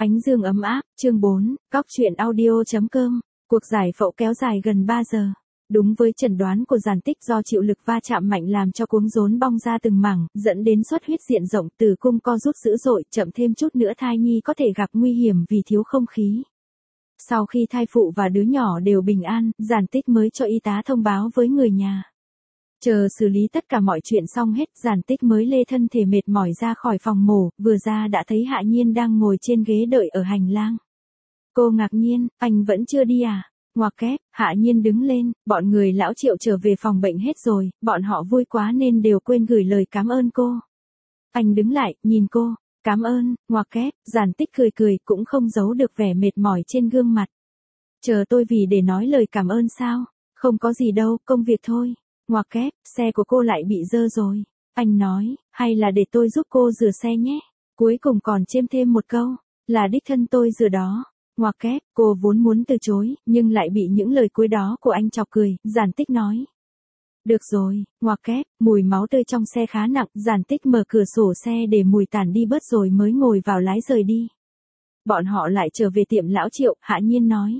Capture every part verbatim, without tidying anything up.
Ánh dương ấm áp, chương bốn, Cóc truyện audio.com, cuộc giải phẫu kéo dài gần ba giờ. Đúng với chẩn đoán của giàn tích do chịu lực va chạm mạnh làm cho cuống rốn bong ra từng mảng, dẫn đến xuất huyết diện rộng, tử cung co rút dữ dội, chậm thêm chút nữa thai nhi có thể gặp nguy hiểm vì thiếu không khí. Sau khi thai phụ và đứa nhỏ đều bình an, giàn tích mới cho y tá thông báo với người nhà. Chờ xử lý tất cả mọi chuyện xong hết, giàn tích mới lê thân thể mệt mỏi ra khỏi phòng mổ, vừa ra đã thấy Hạ Nhiên đang ngồi trên ghế đợi ở hành lang. Cô ngạc nhiên, anh vẫn chưa đi à? Ngoặc kép, Hạ Nhiên đứng lên, bọn người lão Triệu trở về phòng bệnh hết rồi, bọn họ vui quá nên đều quên gửi lời cảm ơn cô. Anh đứng lại, nhìn cô, cảm ơn, ngoặc kép, giàn tích cười cười cũng không giấu được vẻ mệt mỏi trên gương mặt. Chờ tôi vì để nói lời cảm ơn sao? Không có gì đâu, công việc thôi. Ngoặc kép, xe của cô lại bị dơ rồi. Anh nói, hay là để tôi giúp cô rửa xe nhé. Cuối cùng còn chêm thêm một câu, là đích thân tôi rửa đó. Ngoặc kép, cô vốn muốn từ chối, nhưng lại bị những lời cuối đó của anh chọc cười, giàn tích nói. Được rồi, ngoặc kép, mùi máu tươi trong xe khá nặng, giàn tích mở cửa sổ xe để mùi tản đi bớt rồi mới ngồi vào lái rời đi. Bọn họ lại trở về tiệm lão Triệu, Hạ Nhiên nói.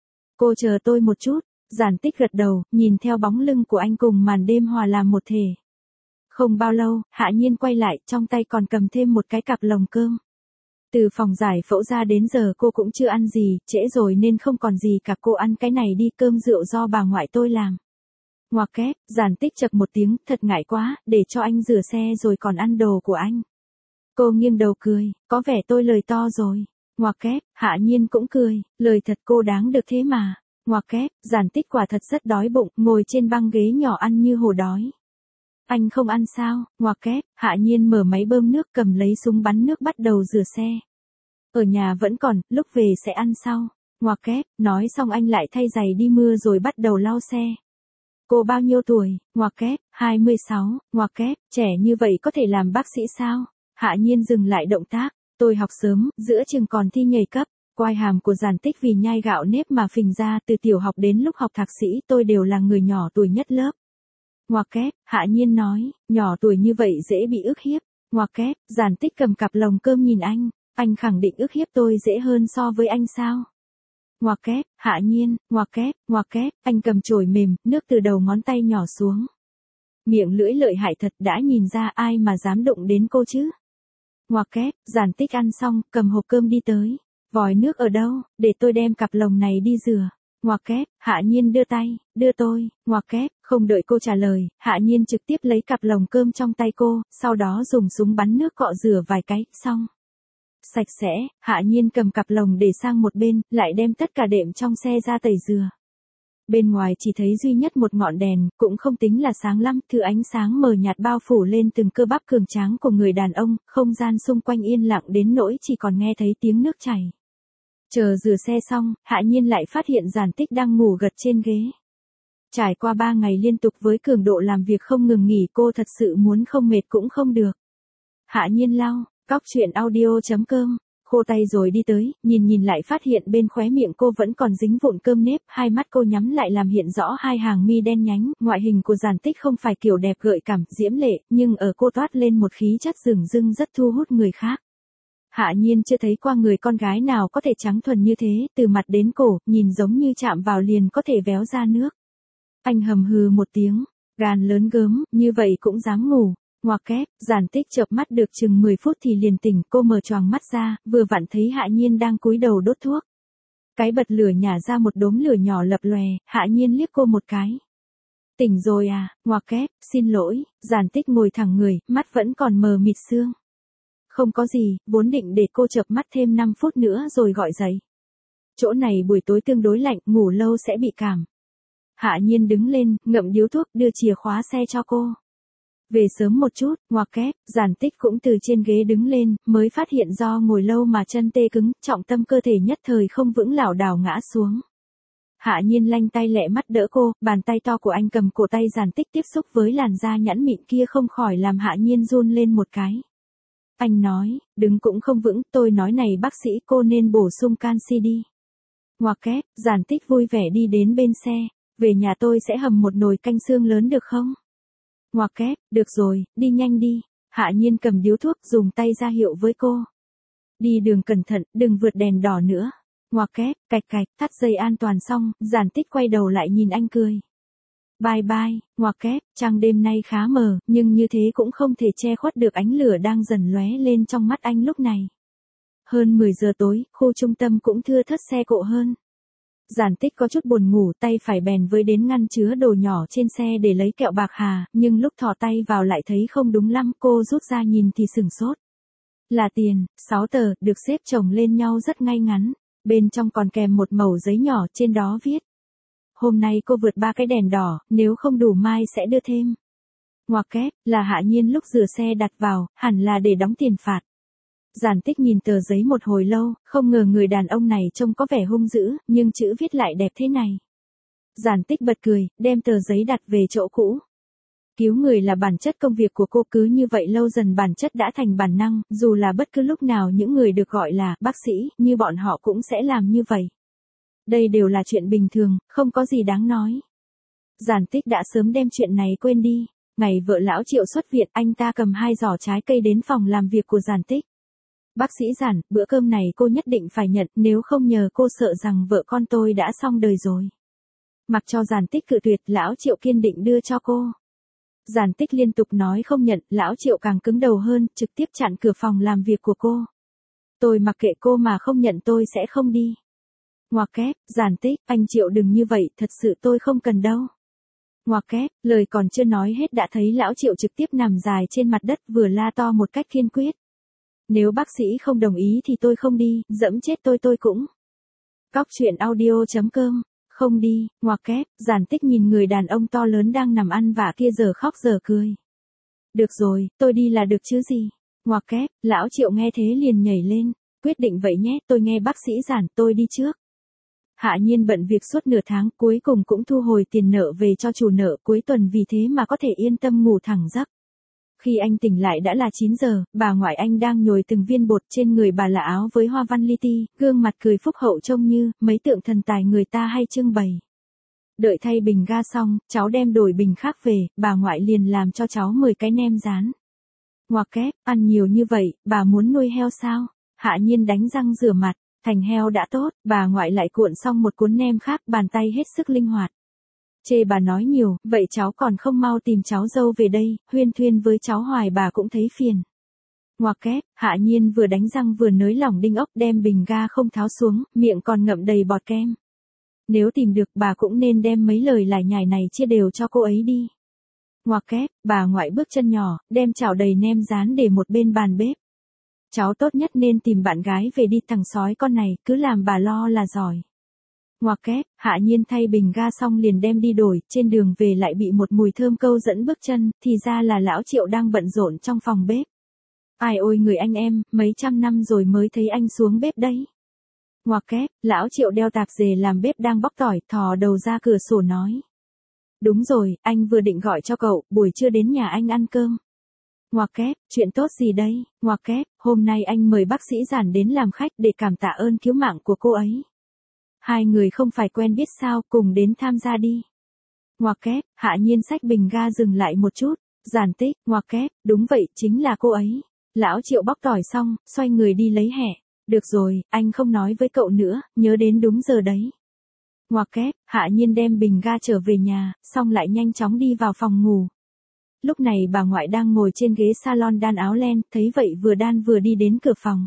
Cô chờ tôi một chút. Giàn tích gật đầu, nhìn theo bóng lưng của anh cùng màn đêm hòa làm một thể. Không bao lâu, Hạ Nhiên quay lại, trong tay còn cầm thêm một cái cặp lồng cơm. Từ phòng giải phẫu ra đến giờ cô cũng chưa ăn gì, trễ rồi nên không còn gì cả, cô ăn cái này đi, cơm rượu do bà ngoại tôi làm. Ngoặc kép, giàn tích chập một tiếng, thật ngại quá, để cho anh rửa xe rồi còn ăn đồ của anh. Cô nghiêng đầu cười, có vẻ tôi lời to rồi. Ngoặc kép, Hạ Nhiên cũng cười, lời thật cô đáng được thế mà. Ngoặc kép, giàn tích quả thật rất đói bụng, ngồi trên băng ghế nhỏ ăn như hổ đói. Anh không ăn sao? Ngoặc kép, Hạ Nhiên mở máy bơm nước, cầm lấy súng bắn nước bắt đầu rửa xe. Ở nhà vẫn còn, lúc về sẽ ăn sau. Ngoặc kép, nói xong anh lại thay giày đi mưa rồi bắt đầu lau xe. Cô bao nhiêu tuổi? Ngoặc kép, hai mươi sáu, ngoặc kép, trẻ như vậy có thể làm bác sĩ sao? Hạ Nhiên dừng lại động tác, tôi học sớm, giữa trường còn thi nhảy cấp. Quai hàm của giàn tích vì nhai gạo nếp mà phình ra, từ tiểu học đến lúc học thạc sĩ tôi đều là người nhỏ tuổi nhất lớp. Ngoặc kép, Hạ Nhiên nói, nhỏ tuổi như vậy dễ bị ức hiếp. Ngoặc kép, giàn tích cầm cặp lồng cơm nhìn anh, anh khẳng định ức hiếp tôi dễ hơn so với anh sao? Ngoặc kép, Hạ Nhiên, ngoặc kép, ngoặc kép, anh cầm chổi mềm, nước từ đầu ngón tay nhỏ xuống. Miệng lưỡi lợi hại thật, đã nhìn ra ai mà dám đụng đến cô chứ? Ngoặc kép, giàn tích ăn xong, cầm hộp cơm đi tới. Vòi nước ở đâu, để tôi đem cặp lồng này đi rửa. Ngoặc kép, Hạ Nhiên đưa tay, đưa tôi, ngoặc kép, không đợi cô trả lời, Hạ Nhiên trực tiếp lấy cặp lồng cơm trong tay cô, sau đó dùng súng bắn nước cọ rửa vài cái, xong. Sạch sẽ, Hạ Nhiên cầm cặp lồng để sang một bên, lại đem tất cả đệm trong xe ra tẩy rửa. Bên ngoài chỉ thấy duy nhất một ngọn đèn, cũng không tính là sáng lắm, thứ ánh sáng mờ nhạt bao phủ lên từng cơ bắp cường tráng của người đàn ông, không gian xung quanh yên lặng đến nỗi chỉ còn nghe thấy tiếng nước chảy. Chờ rửa xe xong, Hạ Nhiên lại phát hiện giàn tích đang ngủ gật trên ghế. Trải qua ba ngày liên tục với cường độ làm việc không ngừng nghỉ, cô thật sự muốn không mệt cũng không được. Hạ Nhiên lau, Cóc truyện audio.com, khô tay rồi đi tới, nhìn nhìn lại phát hiện bên khóe miệng cô vẫn còn dính vụn cơm nếp, hai mắt cô nhắm lại làm hiện rõ hai hàng mi đen nhánh, ngoại hình của giàn tích không phải kiểu đẹp gợi cảm, diễm lệ, nhưng ở cô toát lên một khí chất dửng dưng rất thu hút người khác. Hạ Nhiên chưa thấy qua người con gái nào có thể trắng thuần như thế, từ mặt đến cổ, nhìn giống như chạm vào liền có thể véo ra nước. Anh hầm hừ một tiếng, gan lớn gớm, như vậy cũng dám ngủ. Ngoặc kép, giàn tích chợp mắt được chừng mười phút thì liền tỉnh, cô mở choàng mắt ra, vừa vặn thấy Hạ Nhiên đang cúi đầu đốt thuốc. Cái bật lửa nhả ra một đốm lửa nhỏ lập lòe, Hạ Nhiên liếc cô một cái. Tỉnh rồi à? Ngoặc kép, xin lỗi, giàn tích ngồi thẳng người, mắt vẫn còn mờ mịt sương. Không có gì, vốn định để cô chợp mắt thêm năm phút nữa rồi gọi dậy. Chỗ này buổi tối tương đối lạnh, ngủ lâu sẽ bị cảm. Hạ Nhiên đứng lên, ngậm điếu thuốc, đưa chìa khóa xe cho cô. Về sớm một chút, ngoặc kép, giàn tích cũng từ trên ghế đứng lên, mới phát hiện do ngồi lâu mà chân tê cứng, trọng tâm cơ thể nhất thời không vững lảo đảo ngã xuống. Hạ Nhiên lanh tay lẹ mắt đỡ cô, bàn tay to của anh cầm cổ tay giàn tích tiếp xúc với làn da nhẵn mịn kia không khỏi làm Hạ Nhiên run lên một cái. Anh nói, đứng cũng không vững, tôi nói này bác sĩ, cô nên bổ sung canxi đi. Ngoặc kép, giàn tích vui vẻ đi đến bên xe, về nhà tôi sẽ hầm một nồi canh xương lớn được không? Ngoặc kép, được rồi, đi nhanh đi. Hạ Nhiên cầm điếu thuốc dùng tay ra hiệu với cô. Đi đường cẩn thận, đừng vượt đèn đỏ nữa. Ngoặc kép, cạch cạch, thắt dây an toàn xong, Giản Tích quay đầu lại nhìn anh cười. Bye bye, ngoặc kép, trăng đêm nay khá mờ, nhưng như thế cũng không thể che khuất được ánh lửa đang dần lóe lên trong mắt anh lúc này. Hơn mười giờ tối, khu trung tâm cũng thưa thớt xe cộ hơn. Giản Tích có chút buồn ngủ, tay phải bèn với đến ngăn chứa đồ nhỏ trên xe để lấy kẹo bạc hà, nhưng lúc thò tay vào lại thấy không đúng lắm, cô rút ra nhìn thì sửng sốt. Là tiền, sáu tờ, được xếp chồng lên nhau rất ngay ngắn, bên trong còn kèm một mẩu giấy nhỏ, trên đó viết. Hôm nay cô vượt ba cái đèn đỏ, nếu không đủ mai sẽ đưa thêm. Ngoặc kép, là Hạ Nhiên lúc rửa xe đặt vào, hẳn là để đóng tiền phạt. Giản Tích nhìn tờ giấy một hồi lâu, không ngờ người đàn ông này trông có vẻ hung dữ, nhưng chữ viết lại đẹp thế này. Giản Tích bật cười, đem tờ giấy đặt về chỗ cũ. Cứu người là bản chất công việc của cô, cứ như vậy lâu dần bản chất đã thành bản năng, dù là bất cứ lúc nào những người được gọi là bác sĩ như bọn họ cũng sẽ làm như vậy. Đây đều là chuyện bình thường, không có gì đáng nói. Giản Tích đã sớm đem chuyện này quên đi. Ngày vợ lão Triệu xuất viện, anh ta cầm hai giỏ trái cây đến phòng làm việc của Giản Tích. Bác sĩ Giản, bữa cơm này cô nhất định phải nhận, nếu không nhờ cô sợ rằng vợ con tôi đã xong đời rồi. Mặc cho Giản Tích cự tuyệt, lão Triệu kiên định đưa cho cô. Giản Tích liên tục nói không nhận, lão Triệu càng cứng đầu hơn, trực tiếp chặn cửa phòng làm việc của cô. Tôi mặc kệ cô mà không nhận tôi sẽ không đi. Ngoặc kép, Giản Tích, anh Triệu đừng như vậy, thật sự tôi không cần đâu. Ngoặc kép, lời còn chưa nói hết đã thấy lão Triệu trực tiếp nằm dài trên mặt đất vừa la to một cách kiên quyết. Nếu bác sĩ không đồng ý thì tôi không đi, dẫm chết tôi tôi cũng. Cóc truyện audio chấm com, không đi, ngoặc kép, Giản Tích nhìn người đàn ông to lớn đang nằm ăn vạ kia giờ khóc giờ cười. Được rồi, tôi đi là được chứ gì. Ngoặc kép, lão Triệu nghe thế liền nhảy lên, quyết định vậy nhé, tôi nghe bác sĩ Giản, tôi đi trước. Hạ Nhiên bận việc suốt nửa tháng, cuối cùng cũng thu hồi tiền nợ về cho chủ nợ, cuối tuần vì thế mà có thể yên tâm ngủ thẳng giấc. Khi anh tỉnh lại đã là chín giờ, bà ngoại anh đang nhồi từng viên bột, trên người bà là áo với hoa văn li ti, gương mặt cười phúc hậu trông như mấy tượng thần tài người ta hay trưng bày. Đợi thay bình ga xong, cháu đem đổi bình khác về, bà ngoại liền làm cho cháu mười cái nem rán. Ngoặc kép, ăn nhiều như vậy, bà muốn nuôi heo sao? Hạ Nhiên đánh răng rửa mặt, thành heo đã tốt, bà ngoại lại cuộn xong một cuốn nem khác, bàn tay hết sức linh hoạt. Chê bà nói nhiều, vậy cháu còn không mau tìm cháu dâu về đây, huyên thuyên với cháu hoài bà cũng thấy phiền. Ngoặc kép, Hạ Nhiên vừa đánh răng vừa nới lỏng đinh ốc, đem bình ga không tháo xuống, miệng còn ngậm đầy bọt kem. Nếu tìm được bà cũng nên đem mấy lời lải nhải này chia đều cho cô ấy đi. Ngoặc kép, bà ngoại bước chân nhỏ, đem chảo đầy nem rán để một bên bàn bếp. Cháu tốt nhất nên tìm bạn gái về đi, thằng sói con này, cứ làm bà lo là giỏi. Ngoặc kép, Hạ Nhiên thay bình ga xong liền đem đi đổi, trên đường về lại bị một mùi thơm câu dẫn bước chân, thì ra là lão Triệu đang bận rộn trong phòng bếp. Ai ôi người anh em, mấy trăm năm rồi mới thấy anh xuống bếp đấy. Ngoặc kép, lão Triệu đeo tạp dề làm bếp đang bóc tỏi, thò đầu ra cửa sổ nói. Đúng rồi, anh vừa định gọi cho cậu, buổi trưa đến nhà anh ăn cơm. Ngoặc kép, chuyện tốt gì đây? Ngoặc kép, hôm nay anh mời bác sĩ Giản đến làm khách để cảm tạ ơn cứu mạng của cô ấy. Hai người không phải quen biết sao, cùng đến tham gia đi. Ngoặc kép, Hạ Nhiên xách bình ga dừng lại một chút. Giản Tích, ngoặc kép, đúng vậy, chính là cô ấy. Lão Triệu bóc tỏi xong, xoay người đi lấy hẹ. Được rồi, anh không nói với cậu nữa, nhớ đến đúng giờ đấy. Ngoặc kép, Hạ Nhiên đem bình ga trở về nhà, xong lại nhanh chóng đi vào phòng ngủ. Lúc này bà ngoại đang ngồi trên ghế salon đan áo len, thấy vậy vừa đan vừa đi đến cửa phòng.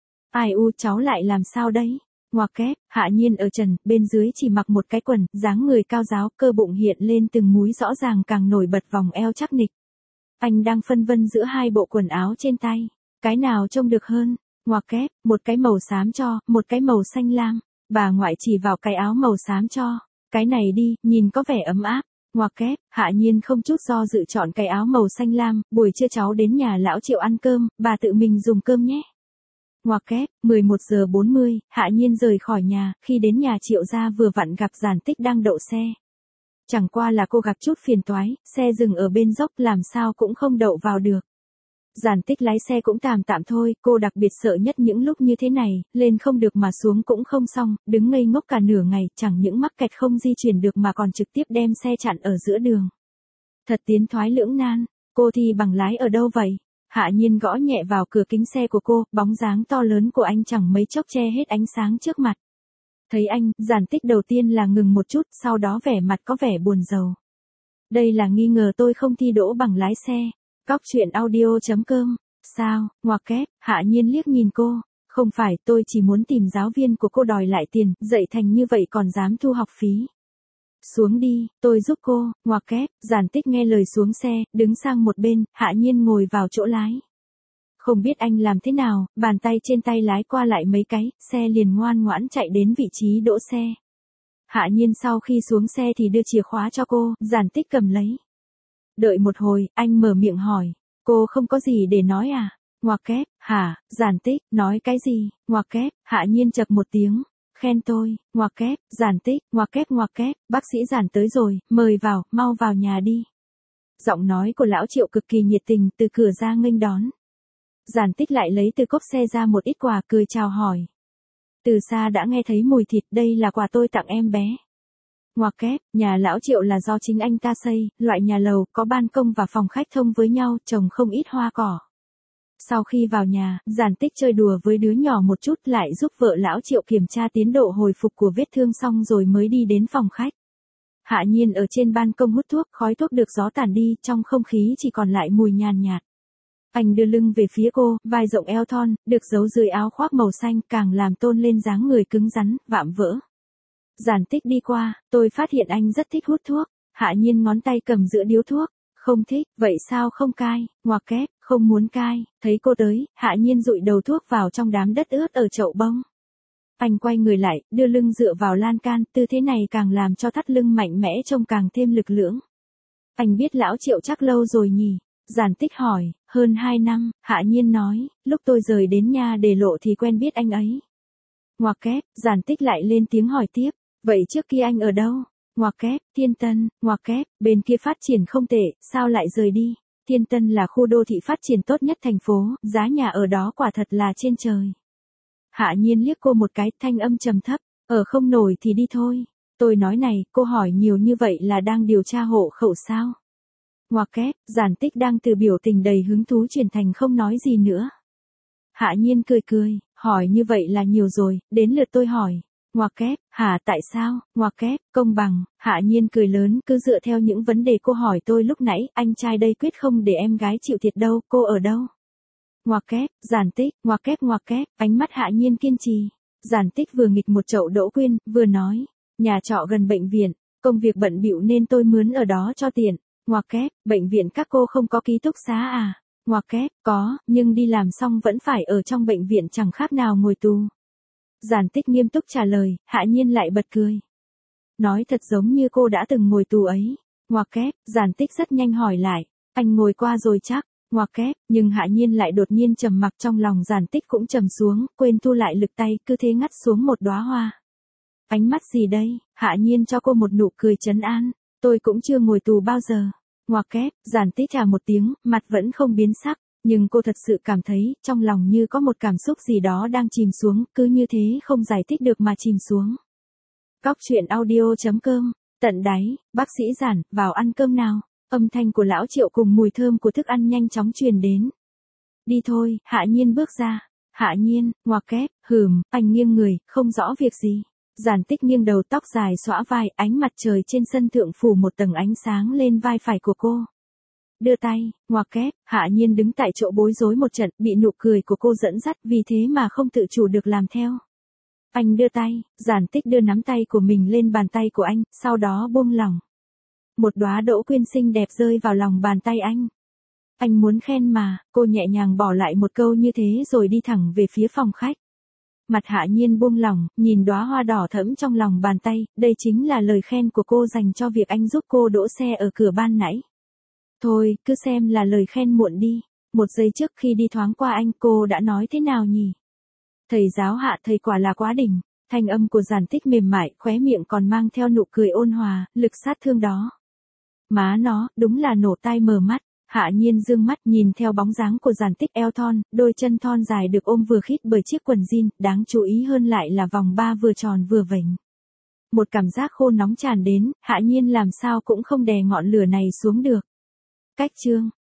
Ai u, cháu lại làm sao đấy? Ngoặc kép, Hạ Nhiên ở trần, bên dưới chỉ mặc một cái quần, dáng người cao ráo, cơ bụng hiện lên từng múi rõ ràng càng nổi bật vòng eo chắc nịch. Anh đang phân vân giữa hai bộ quần áo trên tay, cái nào trông được hơn? Ngoặc kép, một cái màu xám cho, một cái màu xanh lam. Bà ngoại chỉ vào cái áo màu xám cho, cái này đi, nhìn có vẻ ấm áp. Ngoặc kép, Hạ Nhiên không chút do dự chọn cái áo màu xanh lam, buổi trưa cháu đến nhà lão Triệu ăn cơm, bà tự mình dùng cơm nhé. Ngoặc kép, mười một giờ bốn mươi, Hạ Nhiên rời khỏi nhà, khi đến nhà Triệu gia vừa vặn gặp Giản Tích đang đậu xe. Chẳng qua là cô gặp chút phiền toái, xe dừng ở bên dốc làm sao cũng không đậu vào được. Giản Tích lái xe cũng tạm tạm thôi, cô đặc biệt sợ nhất những lúc như thế này, lên không được mà xuống cũng không xong, đứng ngây ngốc cả nửa ngày, chẳng những mắc kẹt không di chuyển được mà còn trực tiếp đem xe chặn ở giữa đường. Thật tiến thoái lưỡng nan, cô thì bằng lái ở đâu vậy? Hạ Nhiên gõ nhẹ vào cửa kính xe của cô, bóng dáng to lớn của anh chẳng mấy chốc che hết ánh sáng trước mặt. Thấy anh, Giản Tích đầu tiên là ngừng một chút, sau đó vẻ mặt có vẻ buồn rầu. Đây là nghi ngờ tôi không thi đỗ bằng lái xe. Cóc truyện audio chấm com. Sao, ngoặc kép, Hạ Nhiên liếc nhìn cô. Không phải, tôi chỉ muốn tìm giáo viên của cô đòi lại tiền, dạy thành như vậy còn dám thu học phí. Xuống đi, tôi giúp cô, ngoặc kép. Giản Tích nghe lời xuống xe, đứng sang một bên, Hạ Nhiên ngồi vào chỗ lái. Không biết anh làm thế nào, bàn tay trên tay lái qua lại mấy cái, xe liền ngoan ngoãn chạy đến vị trí đỗ xe. Hạ Nhiên sau khi xuống xe thì đưa chìa khóa cho cô, Giản Tích cầm lấy. Đợi một hồi, anh mở miệng hỏi, cô không có gì để nói à? Ngoặc kép, hả, Giản Tích, nói cái gì? Ngoặc kép, Hạ Nhiên chậc một tiếng, khen tôi, ngoặc kép, Giản Tích, ngoặc kép ngoặc kép, bác sĩ Giản tới rồi, mời vào, mau vào nhà đi. Giọng nói của lão Triệu cực kỳ nhiệt tình, từ cửa ra nghênh đón. Giản Tích lại lấy từ cốp xe ra một ít quà, cười chào hỏi. Từ xa đã nghe thấy mùi thịt, đây là quà tôi tặng em bé. Ngoặc kép, nhà lão Triệu là do chính anh ta xây, loại nhà lầu, có ban công và phòng khách thông với nhau, trồng không ít hoa cỏ. Sau khi vào nhà, Giản Tích chơi đùa với đứa nhỏ một chút, lại giúp vợ lão Triệu kiểm tra tiến độ hồi phục của vết thương xong rồi mới đi đến phòng khách. Hạ Nhiên ở trên ban công hút thuốc, khói thuốc được gió tản đi, trong không khí chỉ còn lại mùi nhàn nhạt. Anh đưa lưng về phía cô, vai rộng eo thon, được giấu dưới áo khoác màu xanh, càng làm tôn lên dáng người cứng rắn, vạm vỡ. Giản Tích đi qua, tôi phát hiện anh rất thích hút thuốc. Hạ Nhiên ngón tay cầm giữa điếu thuốc. Không thích, vậy sao không cai? Ngoặc kép, không muốn cai. Thấy cô tới, Hạ Nhiên dụi đầu thuốc vào trong đám đất ướt ở chậu bông. Anh quay người lại, đưa lưng dựa vào lan can, tư thế này càng làm cho thắt lưng mạnh mẽ trông càng thêm lực lưỡng. Anh biết lão Triệu chắc lâu rồi nhỉ? Giản Tích hỏi, hơn hai năm, Hạ Nhiên nói, lúc tôi rời đến nhà để lộ thì quen biết anh ấy. Ngoặc kép, Giản Tích lại lên tiếng hỏi tiếp, vậy trước kia anh ở đâu? Ngoặc kép, Thiên Tân, ngoặc kép, bên kia phát triển không tệ, sao lại rời đi? Thiên Tân là khu đô thị phát triển tốt nhất thành phố, giá nhà ở đó quả thật là trên trời. Hạ Nhiên liếc cô một cái, thanh âm trầm thấp, ở không nổi thì đi thôi. Tôi nói này, cô hỏi nhiều như vậy là đang điều tra hộ khẩu sao? Ngoặc kép, Giản Tích đang từ biểu tình đầy hứng thú chuyển thành không nói gì nữa. Hạ Nhiên cười cười, hỏi như vậy là nhiều rồi, đến lượt tôi hỏi. Ngoặc kép, hả tại sao? Ngoặc kép, công bằng. Hạ Nhiên cười lớn, cứ dựa theo những vấn đề cô hỏi tôi lúc nãy, anh trai đây quyết không để em gái chịu thiệt đâu, cô ở đâu? Ngoặc kép, Giản Tích, ngoặc kép ngoặc kép, ánh mắt Hạ Nhiên kiên trì. Giản Tích vừa nghịch một chậu đỗ quyên, vừa nói, nhà trọ gần bệnh viện, công việc bận bịu nên tôi mướn ở đó cho tiện. Ngoặc kép, bệnh viện các cô không có ký túc xá à? Ngoặc kép, có, nhưng đi làm xong vẫn phải ở trong bệnh viện chẳng khác nào ngồi tù. Giản Tích nghiêm túc trả lời, Hạ Nhiên lại bật cười. Nói thật giống như cô đã từng ngồi tù ấy. Ngoặc kép, Giản Tích rất nhanh hỏi lại, anh ngồi qua rồi chắc? Ngoặc kép, nhưng Hạ Nhiên lại đột nhiên trầm mặc, trong lòng Giản Tích cũng trầm xuống, quên thu lại lực tay, cứ thế ngắt xuống một đóa hoa. Ánh mắt gì đây? Hạ Nhiên cho cô một nụ cười trấn an, tôi cũng chưa ngồi tù bao giờ. Ngoặc kép, Giản Tích chà một tiếng, mặt vẫn không biến sắc, nhưng cô thật sự cảm thấy, trong lòng như có một cảm xúc gì đó đang chìm xuống, cứ như thế không giải thích được mà chìm xuống. Cóc truyện audio chấm com, tận đáy, bác sĩ Giản, vào ăn cơm nào. Âm thanh của lão Triệu cùng mùi thơm của thức ăn nhanh chóng truyền đến. Đi thôi, Hạ Nhiên bước ra. Hạ Nhiên, ngoặc kép, hừm, anh nghiêng người, không rõ việc gì. Giản Tích nghiêng đầu, tóc dài xõa vai, ánh mặt trời trên sân thượng phủ một tầng ánh sáng lên vai phải của cô. Đưa tay, ngoặc kép, Hạ Nhiên đứng tại chỗ bối rối một trận, bị nụ cười của cô dẫn dắt, vì thế mà không tự chủ được làm theo. Anh đưa tay, Giản Tích đưa nắm tay của mình lên bàn tay của anh, sau đó buông lỏng. Một đóa đỗ quyên xinh đẹp rơi vào lòng bàn tay anh. Anh muốn khen mà, cô nhẹ nhàng bỏ lại một câu như thế rồi đi thẳng về phía phòng khách. Mặt Hạ Nhiên buông lỏng, nhìn đóa hoa đỏ thẫm trong lòng bàn tay, đây chính là lời khen của cô dành cho việc anh giúp cô đỗ xe ở cửa ban nãy. Thôi, cứ xem là lời khen muộn đi. Một giây trước khi đi thoáng qua anh, cô đã nói thế nào nhỉ? Thầy giáo Hạ, thầy quả là quá đỉnh. Thanh âm của Giản Tích mềm mại, khóe miệng còn mang theo nụ cười ôn hòa, lực sát thương đó. Má nó, đúng là nổ tai mở mắt. Hạ Nhiên dương mắt nhìn theo bóng dáng của Giản Tích eo thon, đôi chân thon dài được ôm vừa khít bởi chiếc quần jean, đáng chú ý hơn lại là vòng ba vừa tròn vừa vểnh. Một cảm giác khô nóng tràn đến, Hạ Nhiên làm sao cũng không đè ngọn lửa này xuống được. Cách chương